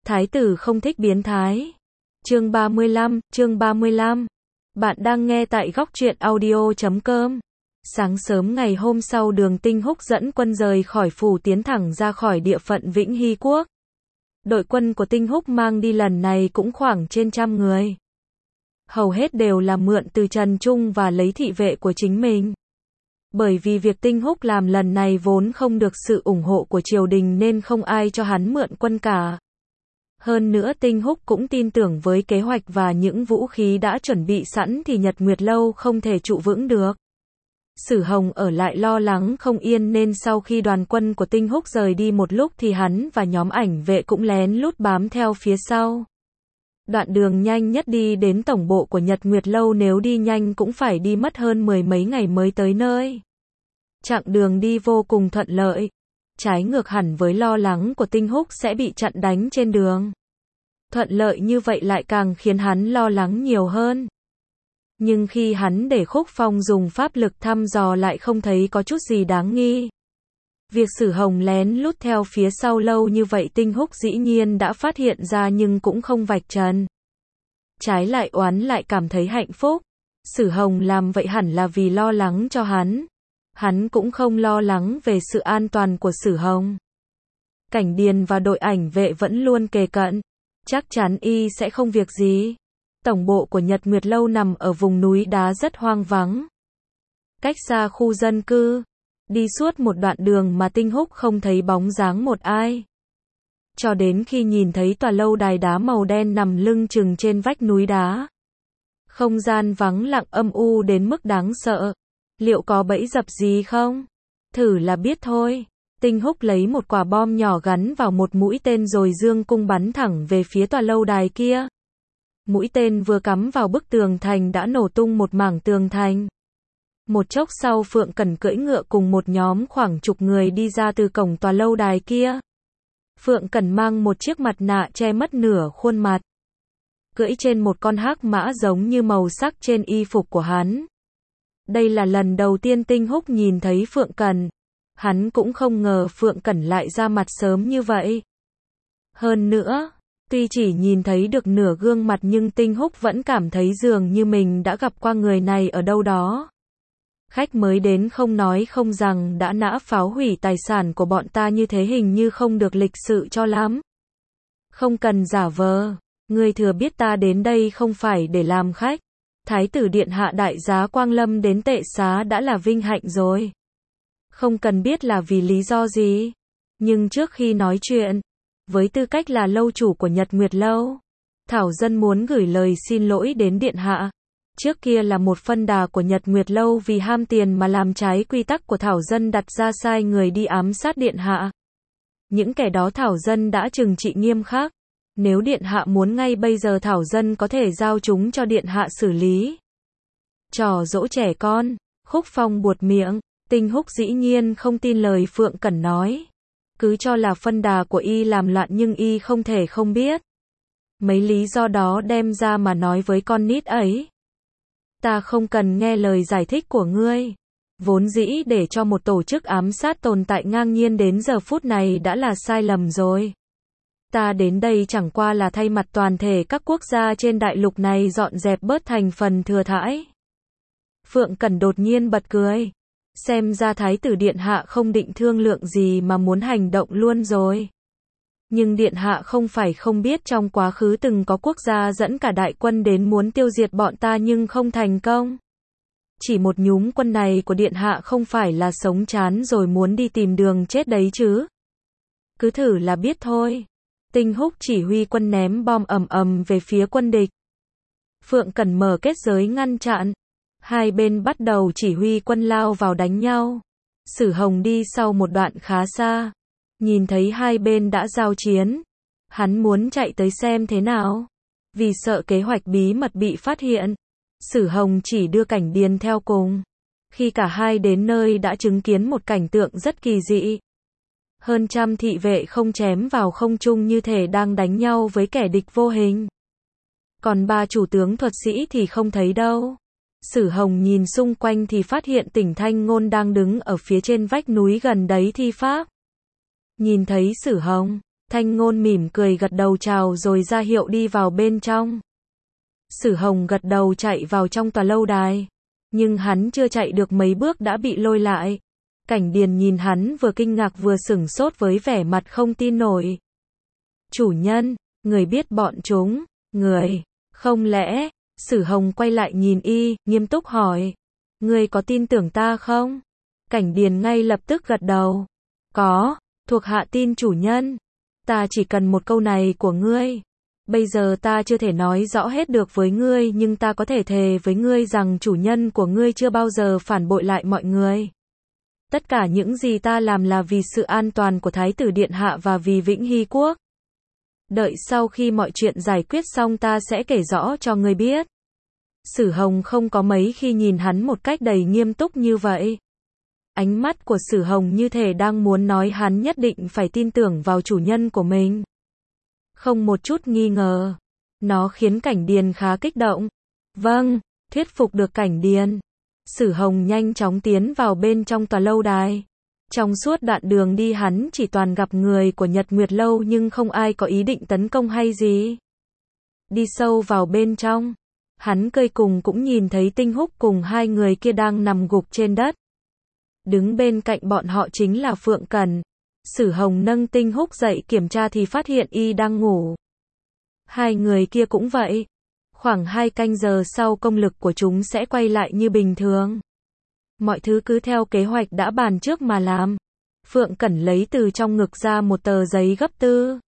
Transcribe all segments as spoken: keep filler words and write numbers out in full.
Thái tử không thích biến thái. Chương ba mươi lăm, chương ba mươi lăm. Bạn đang nghe tại góc truyện audio chấm com. Sáng sớm ngày hôm sau, Đường Tinh Húc dẫn quân rời khỏi phủ tiến thẳng ra khỏi địa phận Vĩnh Hy Quốc. Đội quân của Tinh Húc mang đi lần này cũng khoảng trên trăm người. Hầu hết đều là mượn từ Trần Trung và lấy thị vệ của chính mình. Bởi vì việc Tinh Húc làm lần này vốn không được sự ủng hộ của triều đình nên không ai cho hắn mượn quân cả. Hơn nữa Tinh Húc cũng tin tưởng với kế hoạch và những vũ khí đã chuẩn bị sẵn thì Nhật Nguyệt Lâu không thể trụ vững được. Sử Hồng ở lại lo lắng không yên nên sau khi đoàn quân của Tinh Húc rời đi một lúc thì hắn và nhóm ảnh vệ cũng lén lút bám theo phía sau. Đoạn đường nhanh nhất đi đến tổng bộ của Nhật Nguyệt Lâu, nếu đi nhanh cũng phải đi mất hơn mười mấy ngày mới tới nơi. Chặng đường đi vô cùng thuận lợi. Trái ngược hẳn với lo lắng của Tinh Húc sẽ bị chặn đánh trên đường. Thuận lợi như vậy lại càng khiến hắn lo lắng nhiều hơn. Nhưng khi hắn để Khúc Phong dùng pháp lực thăm dò lại không thấy có chút gì đáng nghi. Việc Sử Hồng lén lút theo phía sau lâu như vậy Tinh Húc dĩ nhiên đã phát hiện ra nhưng cũng không vạch trần. Trái lại oán lại cảm thấy hạnh phúc. Sử Hồng làm vậy hẳn là vì lo lắng cho hắn. Hắn cũng không lo lắng về sự an toàn của Sử Hồng. Cảnh Điền và đội ảnh vệ vẫn luôn kề cận. Chắc chắn y sẽ không việc gì. Tổng bộ của Nhật Nguyệt Lâu nằm ở vùng núi đá rất hoang vắng. Cách xa khu dân cư. Đi suốt một đoạn đường mà Tinh Húc không thấy bóng dáng một ai. Cho đến khi nhìn thấy tòa lâu đài đá màu đen nằm lưng chừng trên vách núi đá. Không gian vắng lặng âm u đến mức đáng sợ. Liệu có bẫy dập gì không? Thử là biết thôi. Tinh Húc lấy một quả bom nhỏ gắn vào một mũi tên rồi dương cung bắn thẳng về phía tòa lâu đài kia. Mũi tên vừa cắm vào bức tường thành đã nổ tung một mảng tường thành. Một chốc sau Phượng Cẩn cưỡi ngựa cùng một nhóm khoảng chục người đi ra từ cổng tòa lâu đài kia. Phượng Cẩn mang một chiếc mặt nạ che mất nửa khuôn mặt. Cưỡi trên một con hắc mã giống như màu sắc trên y phục của hắn. Đây là lần đầu tiên Tinh Húc nhìn thấy Phượng Cẩn. Hắn cũng không ngờ Phượng Cẩn lại ra mặt sớm như vậy. Hơn nữa, tuy chỉ nhìn thấy được nửa gương mặt nhưng Tinh Húc vẫn cảm thấy dường như mình đã gặp qua người này ở đâu đó. Khách mới đến không nói không rằng đã nã pháo hủy tài sản của bọn ta như thế hình như không được lịch sự cho lắm. Không cần giả vờ, ngươi thừa biết ta đến đây không phải để làm khách. Thái tử điện hạ đại giá Quang Lâm đến tệ xá đã là vinh hạnh rồi. Không cần biết là vì lý do gì. Nhưng trước khi nói chuyện, với tư cách là lâu chủ của Nhật Nguyệt Lâu, Thảo Dân muốn gửi lời xin lỗi đến điện hạ. Trước kia là một phân đà của Nhật Nguyệt Lâu vì ham tiền mà làm trái quy tắc của Thảo Dân, đặt ra sai người đi ám sát điện hạ. Những kẻ đó Thảo Dân đã trừng trị nghiêm khắc. Nếu điện hạ muốn ngay bây giờ Thảo Dân có thể giao chúng cho điện hạ xử lý. Trò dỗ trẻ con. Khúc Phong buột miệng. Tinh Húc dĩ nhiên không tin lời Phượng Cẩn nói. Cứ cho là phân đà của y làm loạn nhưng y không thể không biết. Mấy lý do đó đem ra mà nói với con nít ấy. Ta không cần nghe lời giải thích của ngươi. Vốn dĩ để cho một tổ chức ám sát tồn tại ngang nhiên đến giờ phút này đã là sai lầm rồi. Ta đến đây chẳng qua là thay mặt toàn thể các quốc gia trên đại lục này dọn dẹp bớt thành phần thừa thãi. Phượng Cẩn đột nhiên bật cười. Xem ra Thái tử điện hạ không định thương lượng gì mà muốn hành động luôn rồi. Nhưng điện hạ không phải không biết trong quá khứ từng có quốc gia dẫn cả đại quân đến muốn tiêu diệt bọn ta nhưng không thành công. Chỉ một nhúm quân này của điện hạ không phải là sống chán rồi muốn đi tìm đường chết đấy chứ. Cứ thử là biết thôi. Tinh Húc chỉ huy quân ném bom ầm ầm về phía quân địch. Phượng Cẩn mở kết giới ngăn chặn. Hai bên bắt đầu chỉ huy quân lao vào đánh nhau. Sử Hồng đi sau một đoạn khá xa. Nhìn thấy hai bên đã giao chiến. Hắn muốn chạy tới xem thế nào. Vì sợ kế hoạch bí mật bị phát hiện. Sử Hồng chỉ đưa Cảnh Điền theo cùng. Khi cả hai đến nơi đã chứng kiến một cảnh tượng rất kỳ dị. Hơn trăm thị vệ không chém vào không trung như thể đang đánh nhau với kẻ địch vô hình. Còn ba chủ tướng thuật sĩ thì không thấy đâu. Sử Hồng nhìn xung quanh thì phát hiện Tỉnh Thanh Ngôn đang đứng ở phía trên vách núi gần đấy thi pháp. Nhìn thấy Sử Hồng, Thanh Ngôn mỉm cười gật đầu chào rồi ra hiệu đi vào bên trong. Sử Hồng gật đầu chạy vào trong tòa lâu đài. Nhưng hắn chưa chạy được mấy bước đã bị lôi lại. Cảnh Điền nhìn hắn vừa kinh ngạc vừa sửng sốt với vẻ mặt không tin nổi. Chủ nhân, người biết bọn chúng, người, không lẽ, Sử Hồng quay lại nhìn y, nghiêm túc hỏi. Ngươi có tin tưởng ta không? Cảnh Điền ngay lập tức gật đầu. Có, thuộc hạ tin chủ nhân. Ta chỉ cần một câu này của ngươi. Bây giờ ta chưa thể nói rõ hết được với ngươi nhưng ta có thể thề với ngươi rằng chủ nhân của ngươi chưa bao giờ phản bội lại mọi người. Tất cả những gì ta làm là vì sự an toàn của Thái tử Điện Hạ và vì Vĩnh Hy Quốc. Đợi sau khi mọi chuyện giải quyết xong ta sẽ kể rõ cho ngươi biết. Sử Hồng không có mấy khi nhìn hắn một cách đầy nghiêm túc như vậy. Ánh mắt của Sử Hồng như thể đang muốn nói hắn nhất định phải tin tưởng vào chủ nhân của mình. Không một chút nghi ngờ. Nó khiến Cảnh Điền khá kích động. Vâng, thuyết phục được Cảnh Điền. Sử Hồng nhanh chóng tiến vào bên trong tòa lâu đài. Trong suốt đoạn đường đi hắn chỉ toàn gặp người của Nhật Nguyệt Lâu nhưng không ai có ý định tấn công hay gì. Đi sâu vào bên trong. Hắn cây cùng cũng nhìn thấy Tinh Húc cùng hai người kia đang nằm gục trên đất. Đứng bên cạnh bọn họ chính là Phượng Cẩn. Sử Hồng nâng Tinh Húc dậy kiểm tra thì phát hiện y đang ngủ. Hai người kia cũng vậy. Khoảng hai canh giờ sau công lực của chúng sẽ quay lại như bình thường. Mọi thứ cứ theo kế hoạch đã bàn trước mà làm. Phượng Cẩn lấy từ trong ngực ra một tờ giấy gấp tư.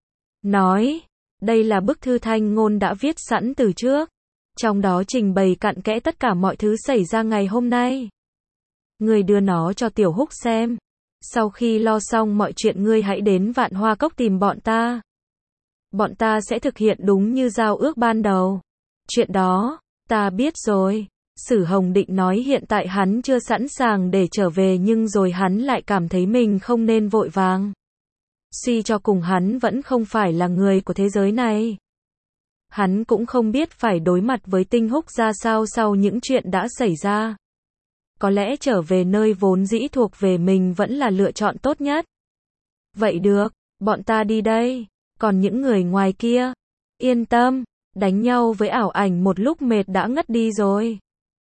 Nói, đây là bức thư Thanh Ngôn đã viết sẵn từ trước. Trong đó trình bày cặn kẽ tất cả mọi thứ xảy ra ngày hôm nay. Ngươi đưa nó cho Tiểu Húc xem. Sau khi lo xong mọi chuyện ngươi hãy đến Vạn Hoa Cốc tìm bọn ta. Bọn ta sẽ thực hiện đúng như giao ước ban đầu. Chuyện đó, ta biết rồi. Sử Hồng định nói hiện tại hắn chưa sẵn sàng để trở về nhưng rồi hắn lại cảm thấy mình không nên vội vàng. Suy cho cùng hắn vẫn không phải là người của thế giới này. Hắn cũng không biết phải đối mặt với Tinh Húc ra sao sau những chuyện đã xảy ra. Có lẽ trở về nơi vốn dĩ thuộc về mình vẫn là lựa chọn tốt nhất. Vậy được, bọn ta đi đây. Còn những người ngoài kia, yên tâm, đánh nhau với ảo ảnh một lúc mệt đã ngất đi rồi.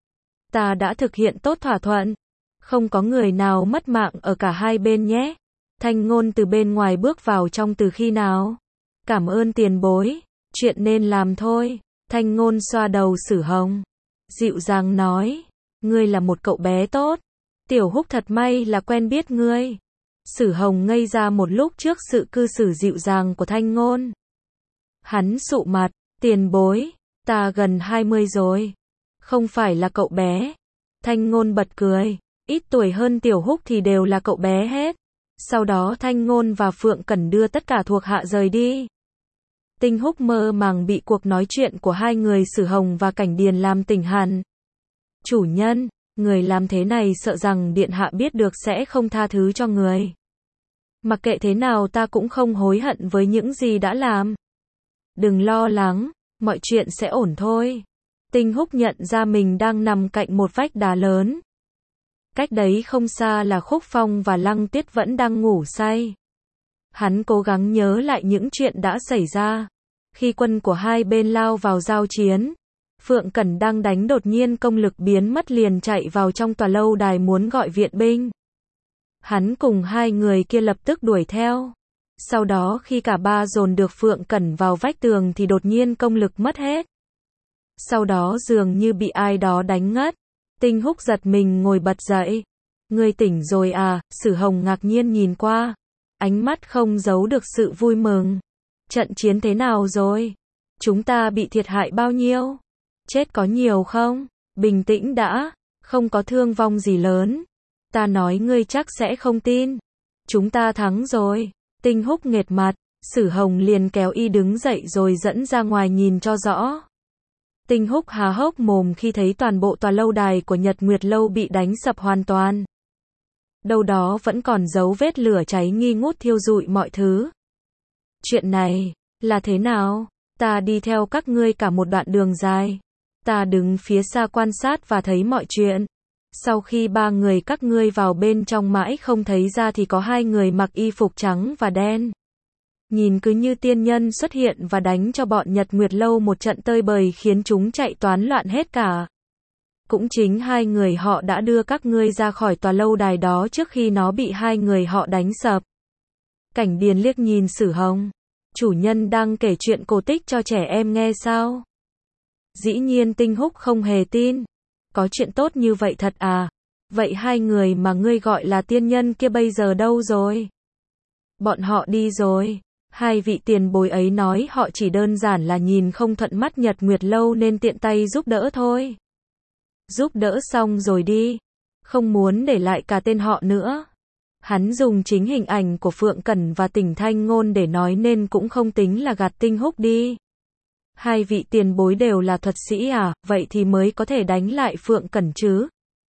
Ta đã thực hiện tốt thỏa thuận. Không có người nào mất mạng ở cả hai bên nhé. Thanh Ngôn từ bên ngoài bước vào trong từ khi nào? Cảm ơn tiền bối. Chuyện nên làm thôi. Thanh Ngôn xoa đầu Sử Hồng. Dịu dàng nói. Ngươi là một cậu bé tốt. Tiểu Húc thật may là quen biết ngươi. Sử Hồng ngây ra một lúc trước sự cư xử dịu dàng của Thanh Ngôn. Hắn sụ mặt. Tiền bối. Ta gần hai mươi rồi. Không phải là cậu bé. Thanh Ngôn bật cười. Ít tuổi hơn Tiểu Húc thì đều là cậu bé hết. Sau đó Thanh Ngôn và Phượng Cẩn đưa tất cả thuộc hạ rời đi. Tinh Húc mơ màng bị cuộc nói chuyện của hai người Sử Hồng và Cảnh Điền làm tỉnh hẳn. Chủ nhân, người làm thế này sợ rằng Điện Hạ biết được sẽ không tha thứ cho người. Mặc kệ thế nào ta cũng không hối hận với những gì đã làm. Đừng lo lắng, mọi chuyện sẽ ổn thôi. Tinh Húc nhận ra mình đang nằm cạnh một vách đá lớn. Cách đấy không xa là Khúc Phong và Lăng Tuyết vẫn đang ngủ say. Hắn cố gắng nhớ lại những chuyện đã xảy ra. Khi quân của hai bên lao vào giao chiến, Phượng Cẩn đang đánh đột nhiên công lực biến mất liền chạy vào trong tòa lâu đài muốn gọi viện binh. Hắn cùng hai người kia lập tức đuổi theo. Sau đó khi cả ba dồn được Phượng Cẩn vào vách tường thì đột nhiên công lực mất hết. Sau đó dường như bị ai đó đánh ngất. Tinh Húc giật mình ngồi bật dậy. Ngươi tỉnh rồi à? Sử Hồng ngạc nhiên nhìn qua. Ánh mắt không giấu được sự vui mừng. Trận chiến thế nào rồi? Chúng ta bị thiệt hại bao nhiêu? Chết có nhiều không? Bình tĩnh đã. Không có thương vong gì lớn. Ta nói ngươi chắc sẽ không tin. Chúng ta thắng rồi. Tinh Húc nghệt mặt. Sử Hồng liền kéo y đứng dậy rồi dẫn ra ngoài nhìn cho rõ. Tinh Húc há hốc mồm khi thấy toàn bộ tòa lâu đài của Nhật Nguyệt Lâu bị đánh sập hoàn toàn. Đâu đó vẫn còn dấu vết lửa cháy nghi ngút thiêu rụi mọi thứ. Chuyện này, là thế nào? Ta đi theo các ngươi cả một đoạn đường dài. Ta đứng phía xa quan sát và thấy mọi chuyện. Sau khi ba người các ngươi vào bên trong mãi không thấy ra thì có hai người mặc y phục trắng và đen. Nhìn cứ như tiên nhân xuất hiện và đánh cho bọn Nhật Nguyệt Lâu một trận tơi bời khiến chúng chạy toán loạn hết cả. Cũng chính hai người họ đã đưa các ngươi ra khỏi tòa lâu đài đó trước khi nó bị hai người họ đánh sập. Cảnh Điền liếc nhìn Sử Hồng. Chủ nhân đang kể chuyện cổ tích cho trẻ em nghe sao? Dĩ nhiên Tinh Húc không hề tin. Có chuyện tốt như vậy thật à? Vậy hai người mà ngươi gọi là tiên nhân kia bây giờ đâu rồi? Bọn họ đi rồi. Hai vị tiền bối ấy nói họ chỉ đơn giản là nhìn không thuận mắt Nhật Nguyệt Lâu nên tiện tay giúp đỡ thôi. Giúp đỡ xong rồi đi. Không muốn để lại cả tên họ nữa. Hắn dùng chính hình ảnh của Phượng Cẩn và Tỉnh Thanh Ngôn để nói nên cũng không tính là gạt Tinh Húc đi. Hai vị tiền bối đều là thuật sĩ à, vậy thì mới có thể đánh lại Phượng Cẩn chứ.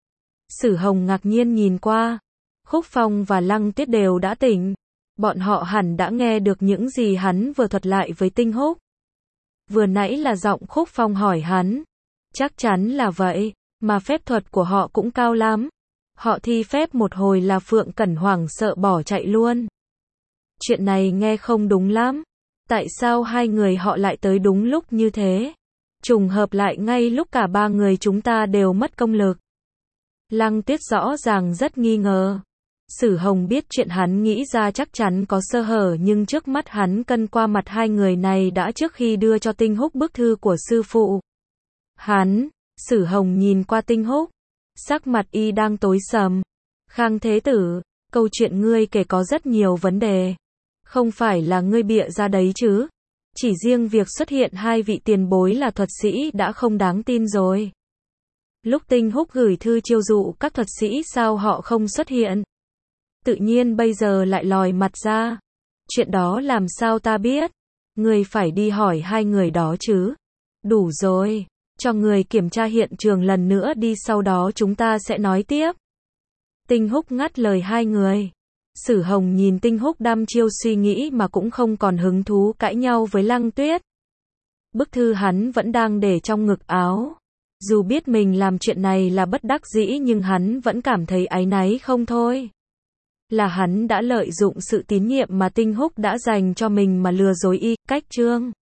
Sử Hồng ngạc nhiên nhìn qua. Khúc Phong và Lăng Tuyết đều đã tỉnh. Bọn họ hẳn đã nghe được những gì hắn vừa thuật lại với Tinh Húc. Vừa nãy là giọng Khúc Phong hỏi hắn. Chắc chắn là vậy, mà phép thuật của họ cũng cao lắm. Họ thi phép một hồi là Phượng Cẩn hoảng sợ bỏ chạy luôn. Chuyện này nghe không đúng lắm. Tại sao hai người họ lại tới đúng lúc như thế? Trùng hợp lại ngay lúc cả ba người chúng ta đều mất công lực. Lăng Tuyết rõ ràng rất nghi ngờ. Sử Hồng biết chuyện hắn nghĩ ra chắc chắn có sơ hở nhưng trước mắt hắn cân qua mặt hai người này đã trước khi đưa cho Tinh Húc bức thư của sư phụ. Hắn, Sử Hồng nhìn qua Tinh Húc. Sắc mặt y đang tối sầm. Khang Thế Tử, câu chuyện ngươi kể có rất nhiều vấn đề. Không phải là ngươi bịa ra đấy chứ. Chỉ riêng việc xuất hiện hai vị tiền bối là thuật sĩ đã không đáng tin rồi. Lúc Tinh Húc gửi thư chiêu dụ các thuật sĩ sao họ không xuất hiện? Tự nhiên bây giờ lại lòi mặt ra. Chuyện đó làm sao ta biết? Ngươi phải đi hỏi hai người đó chứ. Đủ rồi. Cho người kiểm tra hiện trường lần nữa đi sau đó chúng ta sẽ nói tiếp. Tinh Húc ngắt lời hai người. Sử Hồng nhìn Tinh Húc đăm chiêu suy nghĩ mà cũng không còn hứng thú cãi nhau với Lăng Tuyết. Bức thư hắn vẫn đang để trong ngực áo. Dù biết mình làm chuyện này là bất đắc dĩ nhưng hắn vẫn cảm thấy áy náy không thôi. Là hắn đã lợi dụng sự tín nhiệm mà Tinh Húc đã dành cho mình mà lừa dối y, cách trương.